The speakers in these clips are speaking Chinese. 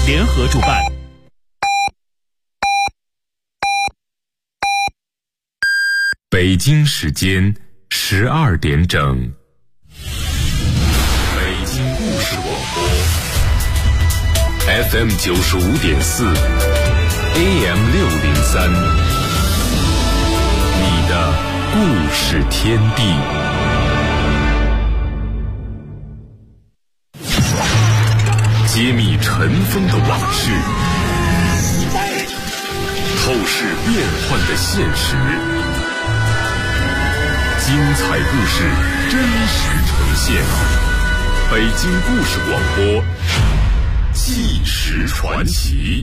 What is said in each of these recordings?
联合主办。 北京时间12点整，北京故事广播 FM 95.4 AM 603，你的故事天地。揭秘尘封的往事，透视变幻的现实，精彩故事真实呈现。北京故事广播，纪实传奇。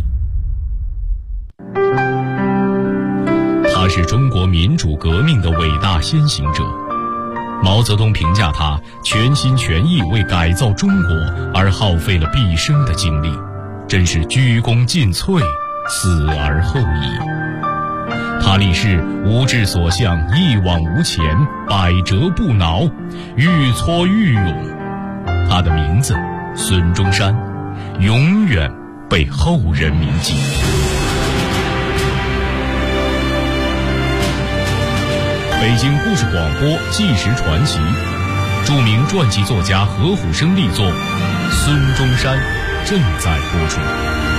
他是中国民主革命的伟大先行者。毛泽东评价他全心全意为改造中国而耗费了毕生的精力，真是鞠躬尽瘁，死而后已。他立誓无志所向，一往无前，百折不挠，愈挫愈勇。他的名字孙中山，永远被后人铭记。北京故事广播纪实传奇，著名传记作家何虎生力作《孙中山》正在播出。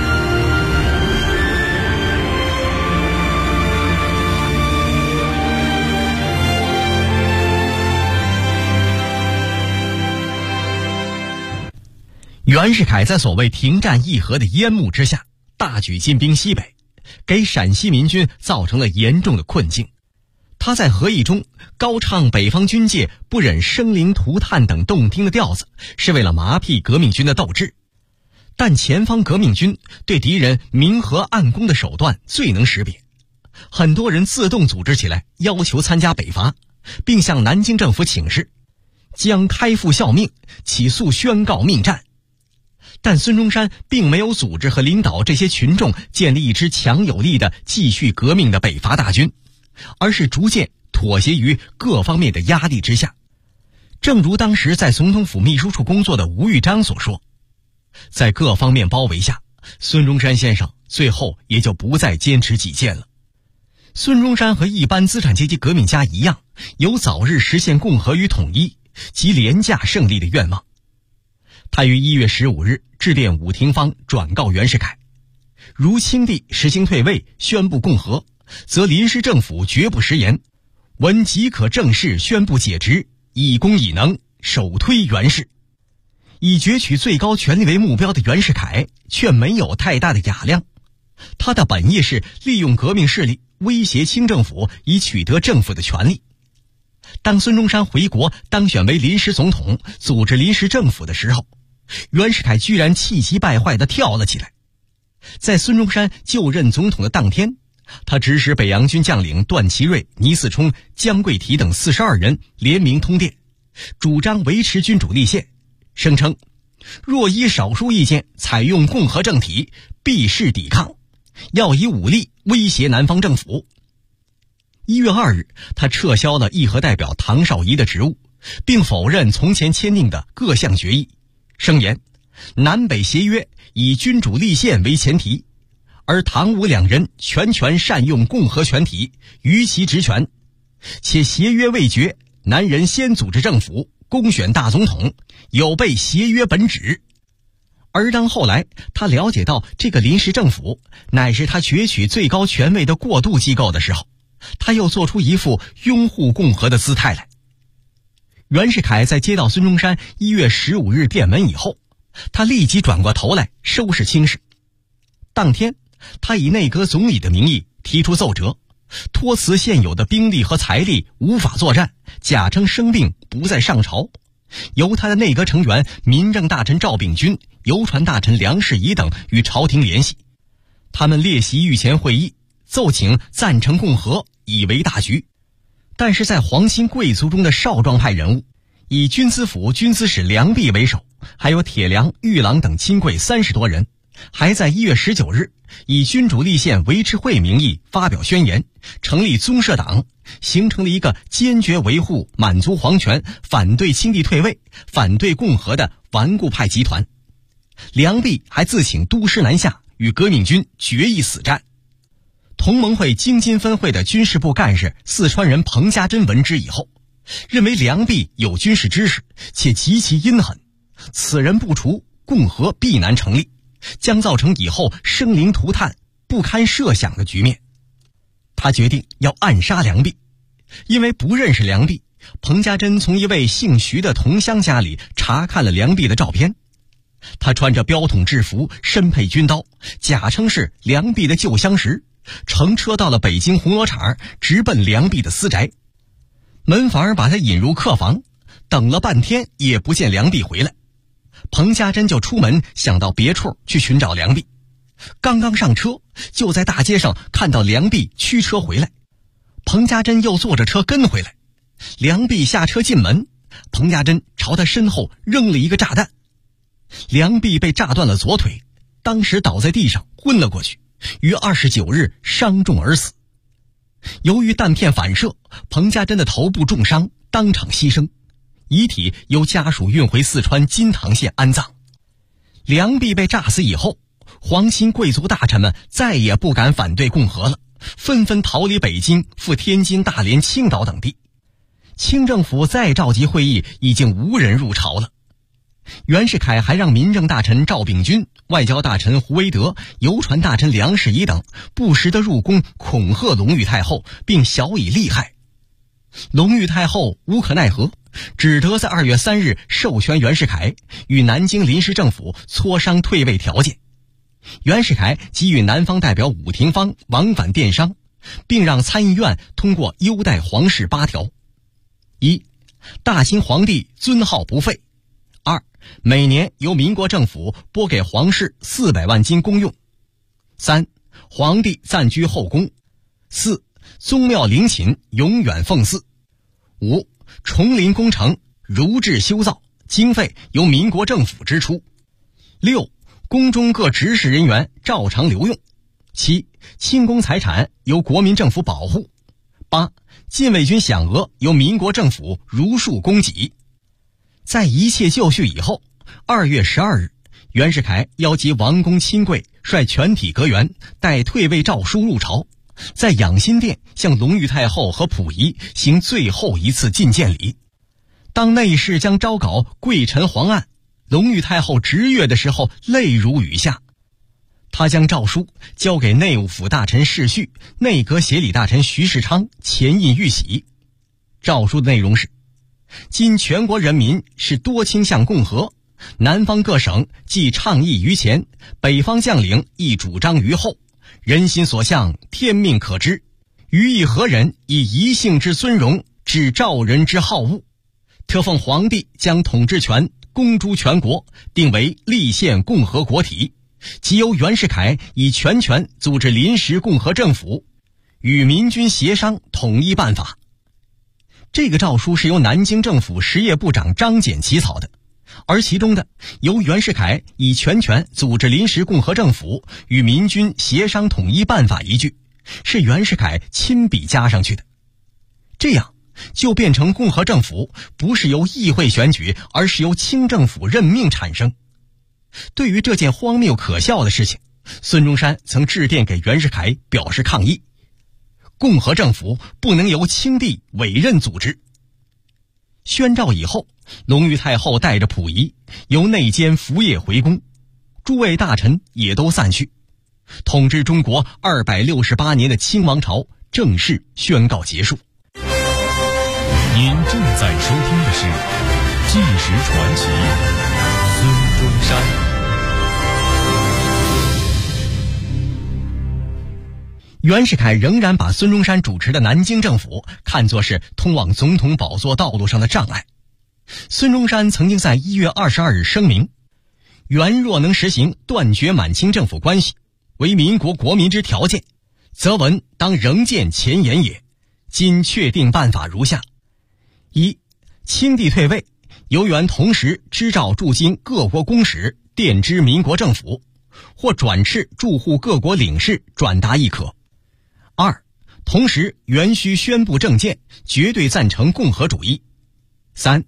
袁世凯在所谓停战议和的烟幕之下，大举进兵西北，给陕西民军造成了严重的困境。他在和议中高唱北方军界不忍生灵涂炭等动听的调子，是为了麻痹革命军的斗志。但前方革命军对敌人明和暗攻的手段最能识别，很多人自动组织起来，要求参加北伐，并向南京政府请示，将开赴效命，起诉宣告命战。但孙中山并没有组织和领导这些群众建立一支强有力的继续革命的北伐大军，而是逐渐妥协于各方面的压力之下。正如当时在总统府秘书处工作的吴玉章所说，在各方面包围下，孙中山先生最后也就不再坚持己见了。孙中山和一般资产阶级革命家一样，有早日实现共和与统一及廉价胜利的愿望。他于1月15日致电伍廷芳，转告袁世凯，如清帝实行退位，宣布共和，则临时政府绝不食言，闻即可正式宣布解职，以功以能，首推袁氏。以攫取最高权力为目标的袁世凯却没有太大的雅量，他的本意是利用革命势力威胁清政府，以取得政府的权力。当孙中山回国当选为临时总统，组织临时政府的时候，袁世凯居然气急败坏地跳了起来。在孙中山就任总统的当天，他指使北洋军将领段祺瑞、倪嗣冲、江桂提等42人联名通电，主张维持君主立宪，声称若依少数意见采用共和政体，必是抵抗，要以武力威胁南方政府。1月2日，他撤销了议和代表唐绍仪的职务，并否认从前签订的各项决议，声言南北协约以君主立宪为前提，而唐吴两人全权善用共和权体，于其职权，且协约未决，南人先组织政府，公选大总统，有悖协约本旨。而当后来他了解到这个临时政府乃是他攫取最高权位的过渡机构的时候，他又做出一副拥护共和的姿态来。袁世凯在接到孙中山1月15日电文以后，他立即转过头来收拾清事。当天，他以内阁总理的名义提出奏折，托辞现有的兵力和财力无法作战，假称生病不再上朝，由他的内阁成员民政大臣赵秉钧、邮传大臣梁士仪等与朝廷联系。他们列席御前会议，奏请赞成共和，以为大局。但是在皇亲贵族中的少壮派人物，以军资府军资使梁弼为首，还有铁良、玉郎等亲贵30多人，还在1月19日以君主立宪维持会名义发表宣言，成立宗社党，形成了一个坚决维护满族皇权、反对清帝退位、反对共和的顽固派集团。 梁璧还自请督师南下，与革命军决一死战。同盟会京津分会的军事部干事四川人彭家珍闻之以后，认为梁璧有军事知识，且极其阴狠，此人不除，共和必难成立，将造成以后生灵涂炭、不堪设想的局面。他决定要暗杀梁璧。因为不认识梁璧，彭家珍从一位姓徐的同乡家里查看了梁璧的照片。他穿着标统制服，身佩军刀，假称是梁璧的旧相识，乘车到了北京红螺场，直奔梁璧的私宅。门房把他引入客房，等了半天也不见梁璧回来。彭家珍就出门想到别处去寻找梁璧。刚刚上车，就在大街上看到梁璧驱车回来。彭家珍又坐着车跟回来，梁璧下车进门，彭家珍朝他身后扔了一个炸弹，梁璧被炸断了左腿，当时倒在地上昏了过去，于29日伤重而死。由于弹片反射，彭家珍的头部重伤，当场牺牲，遗体由家属运回四川金堂县安葬。梁璧被炸死以后，皇亲贵族大臣们再也不敢反对共和了，纷纷逃离北京，赴天津、大连、青岛等地。清政府再召集会议，已经无人入朝了。袁世凯还让民政大臣赵秉钧、外交大臣胡惟德、邮传大臣梁士仪等不时地入宫恐吓隆裕太后，并晓以利害。隆裕太后无可奈何，只得在2月3日授权袁世凯与南京临时政府磋商退位条件。袁世凯即与南方代表伍廷芳往返电商，并让参议院通过优待皇室8条： 1. 大清皇帝尊号不废； 2. 每年由民国政府拨给皇室400万金公用； 3. 皇帝暂居后宫； 4. 宗庙陵寝永远奉祀； 5. 崇陵工程如制修造，经费由民国政府支出； 6. 宫中各执事人员照常留用； 7. 清宫财产由国民政府保护； 8. 禁卫军饷额由民国政府如数供给。在一切就绪以后，2月12日，袁世凯邀集王公亲贵，率全体阁员带退位诏书入朝，在养心殿向隆裕太后和溥仪行最后一次觐见礼。当内侍将诏稿跪陈皇案，隆裕太后直阅的时候，泪如雨下。他将诏书交给内务府大臣世绪、内阁协理大臣徐世昌前印御玺。诏书的内容是：今全国人民是多倾向共和，南方各省既倡议于前，北方将领亦主张于后，人心所向，天命可知。于意何人以一姓之尊荣，治赵人之好恶？特奉皇帝将统治权公诸全国，定为立宪共和国体，即由袁世凯以全权组织临时共和政府，与民军协商统一办法。这个诏书是由南京政府实业部长张謇起草的，而其中的由袁世凯以全权组织临时共和政府，与民军协商统一办法一句，是袁世凯亲笔加上去的。这样就变成共和政府不是由议会选举，而是由清政府任命产生。对于这件荒谬可笑的事情，孙中山曾致电给袁世凯表示抗议，共和政府不能由清帝委任组织。宣诏以后，隆裕太后带着溥仪由内监服夜回宫，诸位大臣也都散去，统治中国268年的清王朝正式宣告结束。 您正在收听的是《纪实传奇》，孙中山。 袁世凯仍然把孙中山主持的南京政府看作是通往总统宝座道路上的障碍。孙中山曾经在1月22日声明：袁若能实行断绝满清政府关系，为民国国民之条件，则文当仍见前言也。今确定办法如下：1. 清帝退位，由袁同时支召驻京各国公使电知民国政府，或转敕驻沪各国领事转达亦可。2. 同时袁须宣布政见，绝对赞成共和主义。3.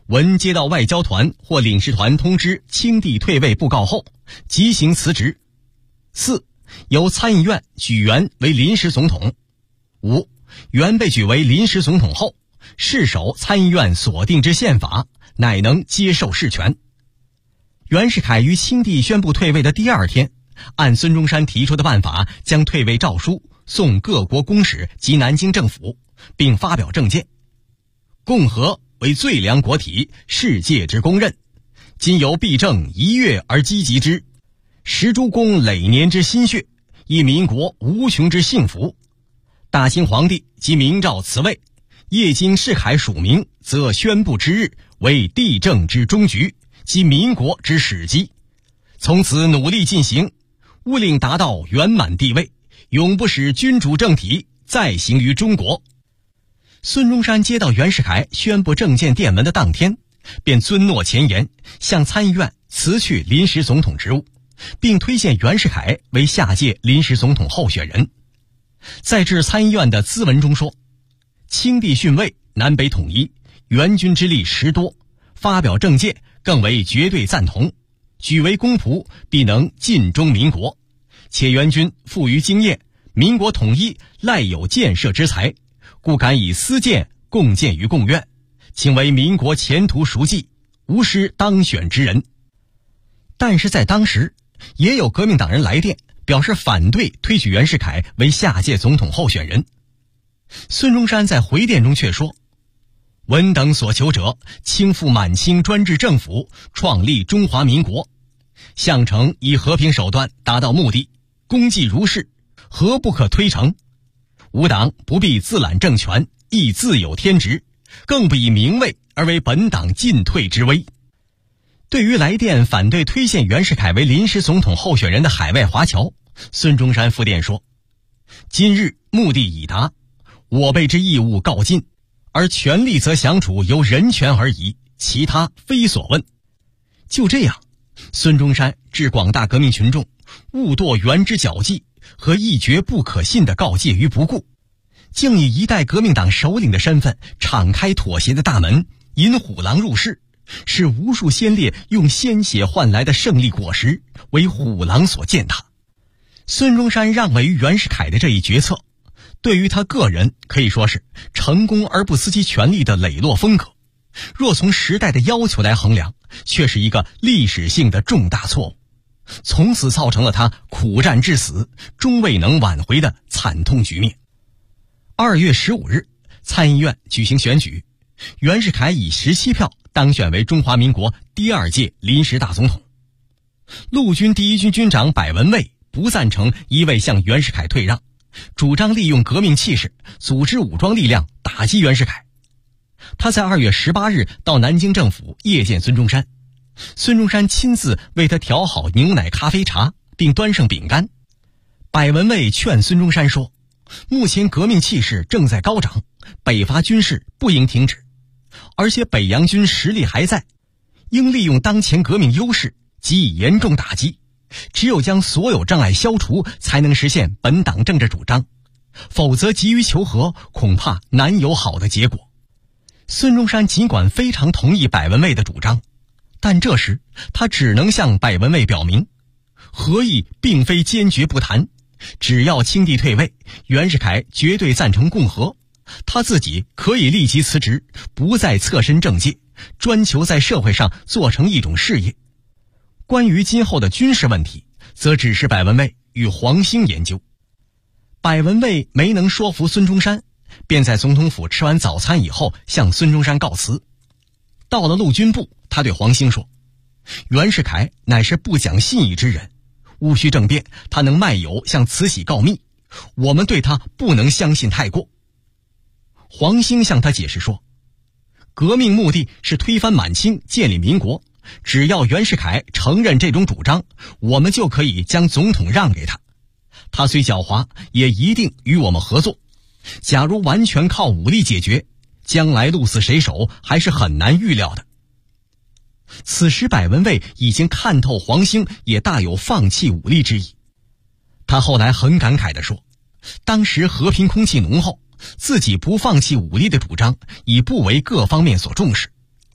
闻接到外交团或领事团通知清帝退位布告后，即行辞职。4. 由参议院举元为临时总统。5. 元被举为临时总统后，誓守参议院所定之宪法，乃能接受事权。袁世凯于清帝宣布退位的第2天，按孙中山提出的办法，将退位诏书送各国公使及南京政府，并发表政见。共和为最良国体，世界之公认。今由弊政一跃而积极之，实诸公累年之心血，以民国无穷之幸福。大清皇帝即明诏辞位，业经世凯署名，则宣布之日为帝政之终局，即民国之始基。从此努力进行，务令达到圆满地位，永不使君主政体再行于中国。孙中山接到袁世凯宣布政见电文的当天，便遵诺前言，向参议院辞去临时总统职务，并推荐袁世凯为下届临时总统候选人。在致参议院的咨文中说，清帝逊位，南北统一，援军之力实多，发表政见更为绝对赞同，举为公仆，必能尽忠民国。且援军富于经验，民国统一赖有建设之才，故敢以私见共建于共院，请为民国前途熟记，无失当选之人。但是在当时，也有革命党人来电表示反对推举袁世凯为下届总统候选人。孙中山在回电中却说，文等所求者，倾覆满清专制政府，创立中华民国，项城以和平手段达到目的，功绩如是，何不可推诚？吾党不必自揽政权，亦自有天职，更不以名位而为本党进退之危。对于来电反对推荐袁世凯为临时总统候选人的海外华侨，孙中山复电说，今日目的已达，我辈之义务告尽，而权力则享处由人权而已，其他非所问。就这样，孙中山致广大革命群众勿堕袁之脚迹和一绝不可信的告诫于不顾，竟以一代革命党首领的身份敞开妥协的大门，引虎狼入室，使无数先烈用鲜血换来的胜利果实为虎狼所践踏。孙中山让位于袁世凯的这一决策，对于他个人可以说是成功而不思其权力的磊落风格，若从时代的要求来衡量，却是一个历史性的重大错误，从此造成了他苦战至死终未能挽回的惨痛局面。2月15日，参议院举行选举，袁世凯以17票当选为中华民国第2届临时大总统。陆军第一军军长柏文蔚不赞成一味向袁世凯退让，主张利用革命气势组织武装力量打击袁世凯。他在2月18日到南京政府谒见孙中山，孙中山亲自为他调好牛奶咖啡茶，并端上饼干。柏文蔚劝孙中山说，目前革命气势正在高涨，北伐军事不应停止，而且北洋军实力还在，应利用当前革命优势给予严重打击，只有将所有障碍消除，才能实现本党政治主张，否则急于求和，恐怕难有好的结果。孙中山尽管非常同意柏文蔚的主张，但这时他只能向柏文蔚表明，和议并非坚决不谈，只要清帝退位，袁世凯绝对赞成共和，他自己可以立即辞职，不再侧身政界，专求在社会上做成一种事业。关于今后的军事问题，则只是柏文蔚与黄兴研究。柏文蔚没能说服孙中山，便在总统府吃完早餐以后向孙中山告辞。到了陆军部，他对黄兴说，袁世凯乃是不讲信义之人，戊戌政变他能卖友向慈禧告密，我们对他不能相信太过。黄兴向他解释说，革命目的是推翻满清，建立民国，只要袁世凯承认这种主张，我们就可以将总统让给他，他虽狡猾，也一定与我们合作。假如完全靠武力解决，将来鹿死谁手还是很难预料的。此时柏文蔚已经看透黄兴也大有放弃武力之意，他后来很感慨地说，当时和平空气浓厚，自己不放弃武力的主张已不为各方面所重视，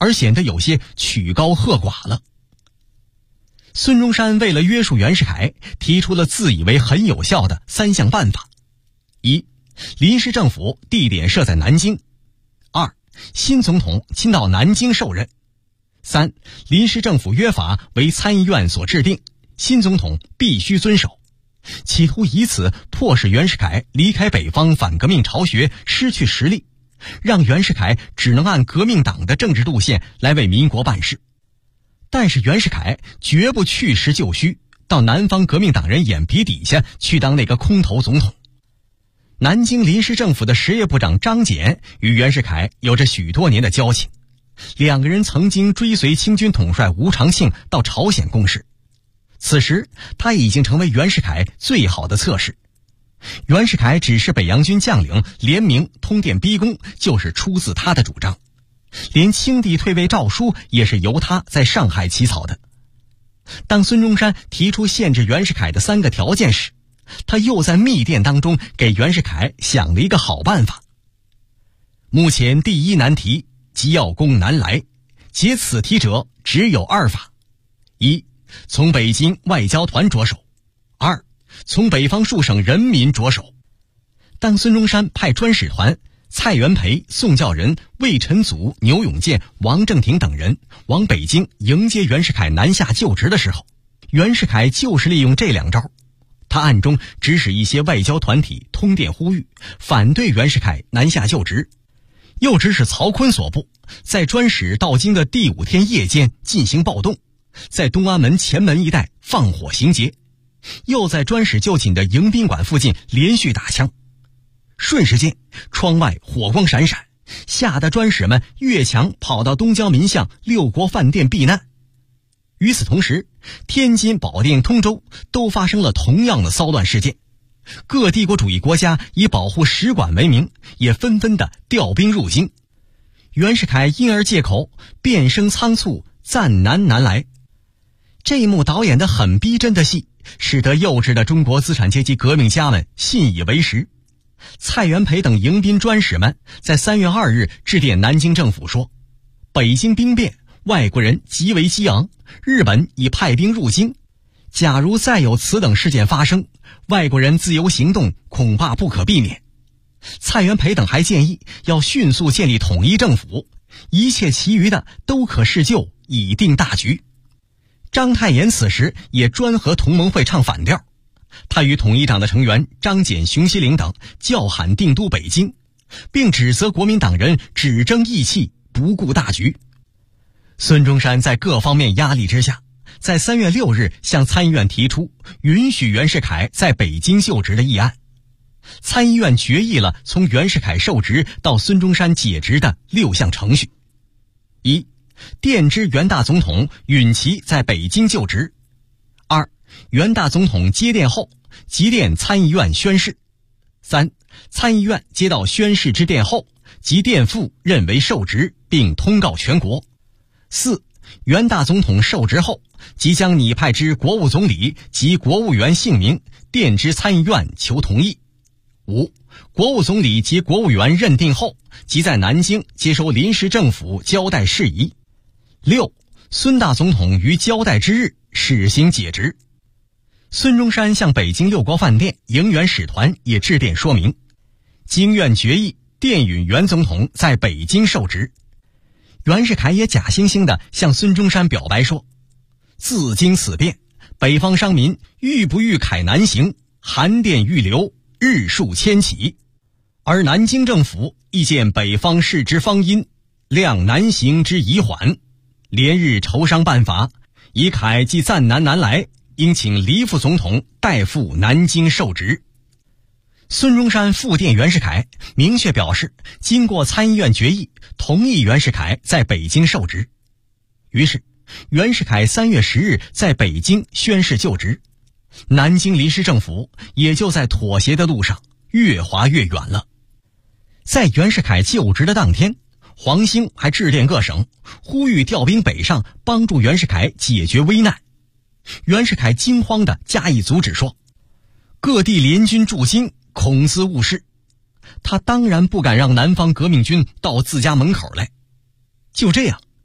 而显得有些曲高和寡了。孙中山为了约束袁世凯，提出了自以为很有效的3项办法：一、临时政府地点设在南京；二、新总统亲到南京受任；三、临时政府约法为参议院所制定，新总统必须遵守，企图以此迫使袁世凯离开北方反革命巢穴，失去实力，让袁世凯只能按革命党的政治路线来为民国办事。但是袁世凯绝不去实就虚，到南方革命党人眼皮底下去当那个空头总统。南京临时政府的实业部长张謇与袁世凯有着许多年的交情，两个人曾经追随清军统帅吴长庆到朝鲜共事。此时他已经成为袁世凯最好的侧室。袁世凯指示北洋军将领联名通电逼宫，就是出自他的主张，连清帝退位诏书也是由他在上海起草的。当孙中山提出限制袁世凯的3个条件时，他又在密电当中给袁世凯想了一个好办法。目前第一难题，即要攻南来，解此题者只有2法：一、从北京外交团着手；二、从北方数省人民着手。当孙中山派专使团蔡元培、宋教仁、魏晨祖、牛永健、王正廷等人往北京迎接袁世凯南下就职的时候，袁世凯就是利用这2招。他暗中指使一些外交团体通电呼吁，反对袁世凯南下就职，又指使曹锟所部在专使到京的第5天夜间进行暴动，在东安门前门一带放火行劫，又在专使就寝的迎宾馆附近连续打枪。瞬时间，窗外火光闪闪，吓得专使们越墙跑到东交民巷6国饭店避难。与此同时，天津、保定、通州都发生了同样的骚乱事件，各帝国主义国家以保护使馆为名，也纷纷的调兵入京。袁世凯因而借口变声仓促，暂南来。这一幕导演的很逼真的戏，使得幼稚的中国资产阶级革命家们信以为实。蔡元培等迎宾专使们在3月2日致电南京政府说，北京兵变，外国人极为激昂，日本已派兵入京，假如再有此等事件发生，外国人自由行动恐怕不可避免。蔡元培等还建议要迅速建立统一政府，一切其余的都可试就，以定大局。章太炎此时也专和同盟会唱反调，他与统一党的成员张謇、熊希龄等叫喊定都北京，并指责国民党人只争义气，不顾大局。孙中山在各方面压力之下，在3月6日向参议院提出允许袁世凯在北京就职的议案。参议院决议了从袁世凯受职到孙中山解职的6项程序：一、电知袁大总统允其在北京就职；二、袁大总统接电后即电参议院宣誓；三、参议院接到宣誓之电后即电付认为受职，并通告全国；四、袁大总统受职后即将拟派之国务总理及国务员姓名电知参议院求同意；五、国务总理及国务员认定后即在南京接收临时政府交代事宜；六、孙大总统于交代之日始行解职。孙中山向北京6国饭店迎袁使团也致电说明，经院决议电允袁总统在北京受职。袁世凯也假惺惺地向孙中山表白说，自经此变，北方商民欲不欲凯南行，函电欲流，日数千起，而南京政府亦见北方事之方殷，量南行之宜缓，连日筹商办法，以凯即暂南来，应请黎副总统代赴南京受职。孙中山复电袁世凯，明确表示经过参议院决议，同意袁世凯在北京受职。于是袁世凯3月10日在北京宣誓就职，南京临时政府也就在妥协的路上越滑越远了。在袁世凯就职的当天，黄兴还致电各省，呼吁调兵北上，帮助袁世凯解决危难。袁世凯惊慌地加以阻止，说各地联军驻京，恐兹误事。他当然不敢让南方革命军到自家门口来。就这样，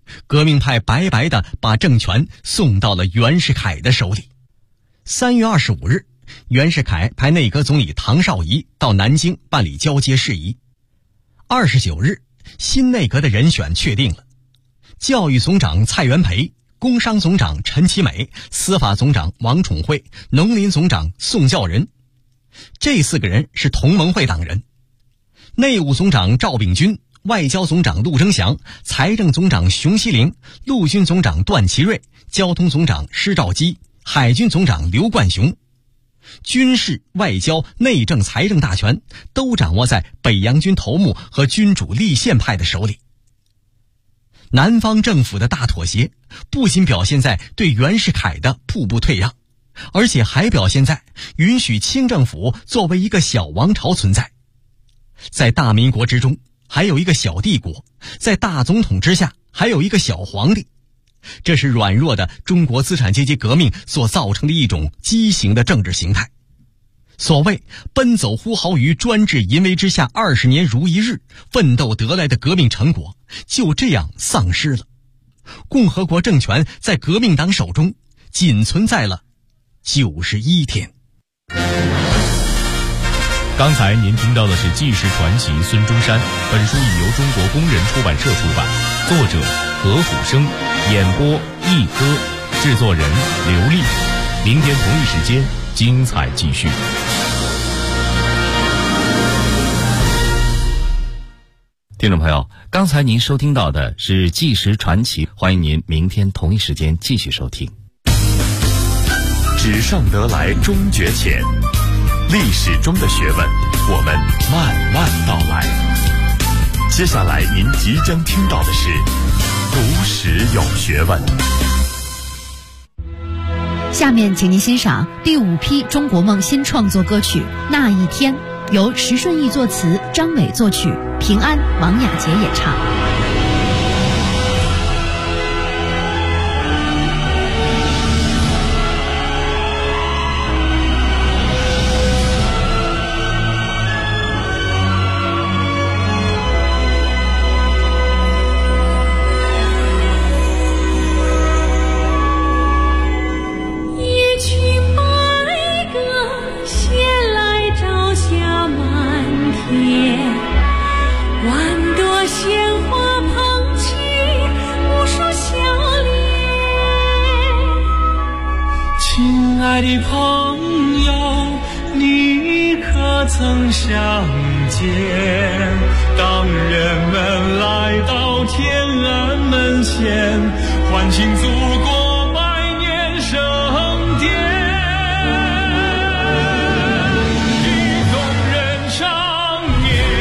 革命派白白地把政权送到了袁世凯的手里。3月25日，袁世凯派内阁总理唐绍仪到南京办理交接事宜。29日，新内阁的人选确定了，教育总长蔡元培、工商总长陈其美、司法总长王宠惠、农林总长宋教仁。这4个人是同盟会党人。内务总长赵秉钧、外交总长陆征祥、财政总长熊希龄、陆军总长段祺瑞、交通总长施肇基、海军总长刘冠雄。军事、外交、内政、财政大权都掌握在北洋军头目和君主立宪派的手里。南方政府的大妥协不仅表现在对袁世凯的步步退让，而且还表现在允许清政府作为一个小王朝存在。在大民国之中还有一个小帝国，在大总统之下还有一个小皇帝。这是软弱的中国资产阶级革命所造成的一种畸形的政治形态。所谓奔走呼号于专制淫威之下20年如一日，奋斗得来的革命成果就这样丧失了。共和国政权在革命党手中仅存在了91天。 刚才您听到的是纪实传奇孙中山，本书已由中国工人出版社出版，作者何虎生，演播一哥，制作人刘丽。明天同一时间精彩继续。 听众朋友，刚才您收听到的是纪实传奇，欢迎您明天同一时间继续收听。 纸上得来终觉浅，历史中的学问，我们慢慢道来。接下来您即将听到的是读史有学问。 下面请您欣赏第5批中国梦新创作歌曲《那一天》，由石顺义作词，张伟作曲，平安、王雅洁演唱。 亲爱的朋友，你可曾想见，当人们来到天安门前，欢庆祖国百年盛典，与工人长眠。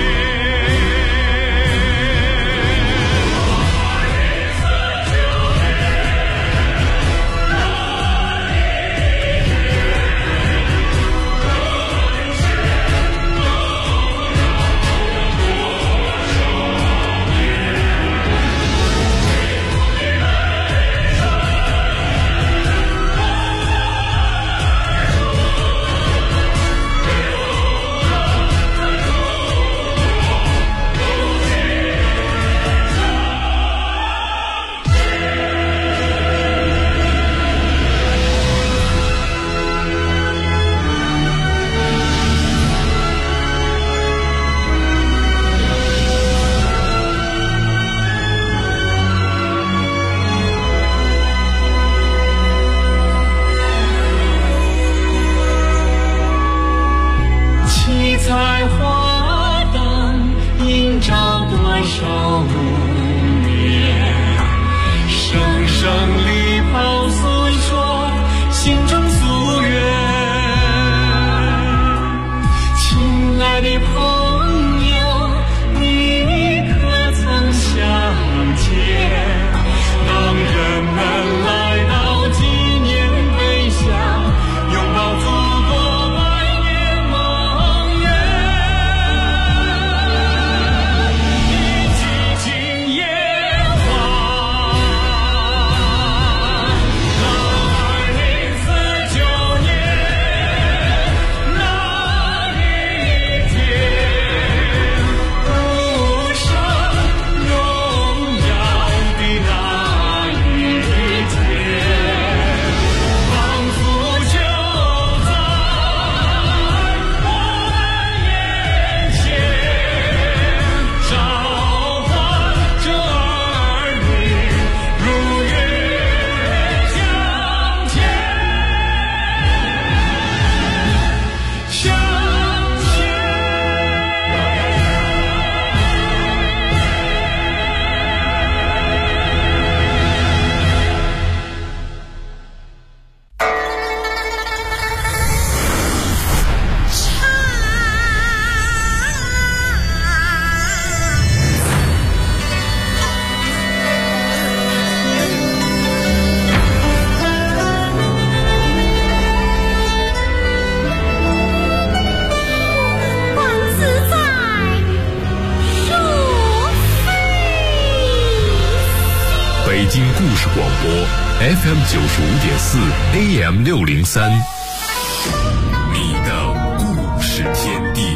京故事广播 FM 95.4 AM 603，你的故事天地。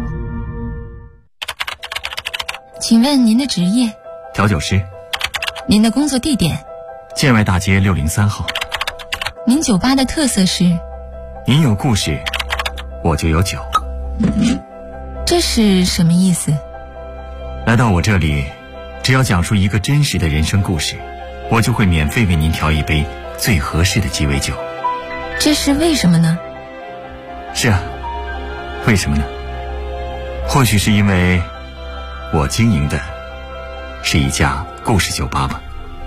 请问您的职业？ 调酒师。 您的工作地点？ 建外大街603号。 您酒吧的特色是？ 您有故事，我就有酒。 这是什么意思？ 来到我这里，只要讲述一个真实的人生故事，我就会免费为您调一杯最合适的鸡尾酒。 这是为什么呢？ 是啊，为什么呢？或许是因为我经营的是一家故事酒吧吧。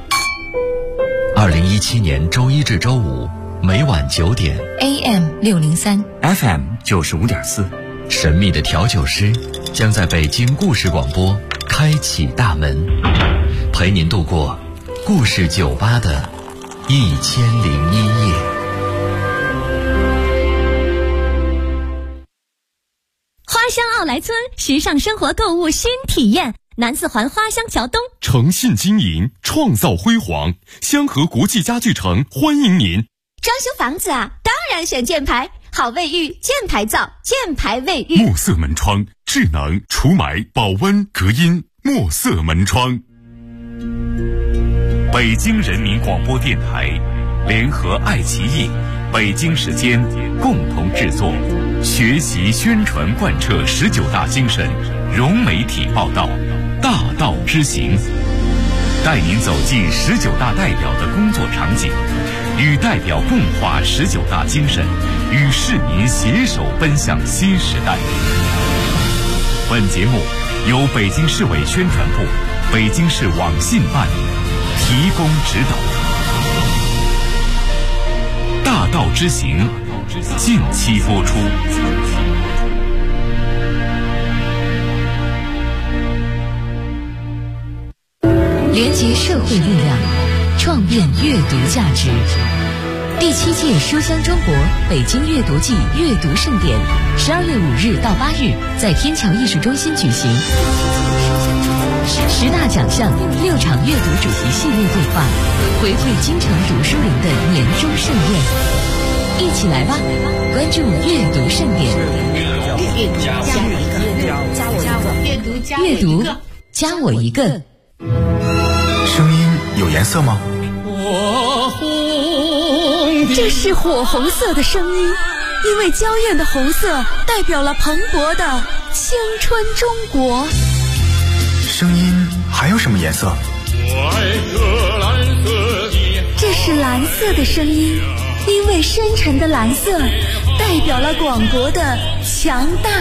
2017年周一至周五每晚9点 AM 603 FM 95.4， 神秘的调酒师将在北京故事广播开启大门，陪您度过故事酒吧的1001夜。 花乡奥莱村时尚生活购物新体验，南四环花乡桥东， 诚信经营，创造辉煌，香河国际家具城欢迎您。 装修房子啊，当然选箭牌，好卫浴，箭牌造，箭牌卫浴。 墨色门窗，智能除霾、保温、隔音，墨色门窗。北京人民广播电台联合爱奇艺、北京时间共同制作，学习宣传贯彻19大精神，融媒体报道，大道之行，带您走进19大代表的工作场景，与代表共话19大精神，与市民携手奔向新时代。本节目由北京市委宣传部、北京市网信办提供指导。大道之行，近期播出。 连结社会力量，创变阅读价值。第7届书香中国北京阅读季阅读盛典12月5日到8日在天桥艺术中心举行，10大奖项，6场阅读主题系列对话，回馈京城读书人的年终盛宴。一起来吧，关注阅读盛典。阅读加我一个。 声音有颜色吗？ 这是火红色的声音，因为娇艳的红色代表了蓬勃的青春中国。 声音还有什么颜色？ 这是蓝色的声音，因为深沉的蓝色代表了广国的强大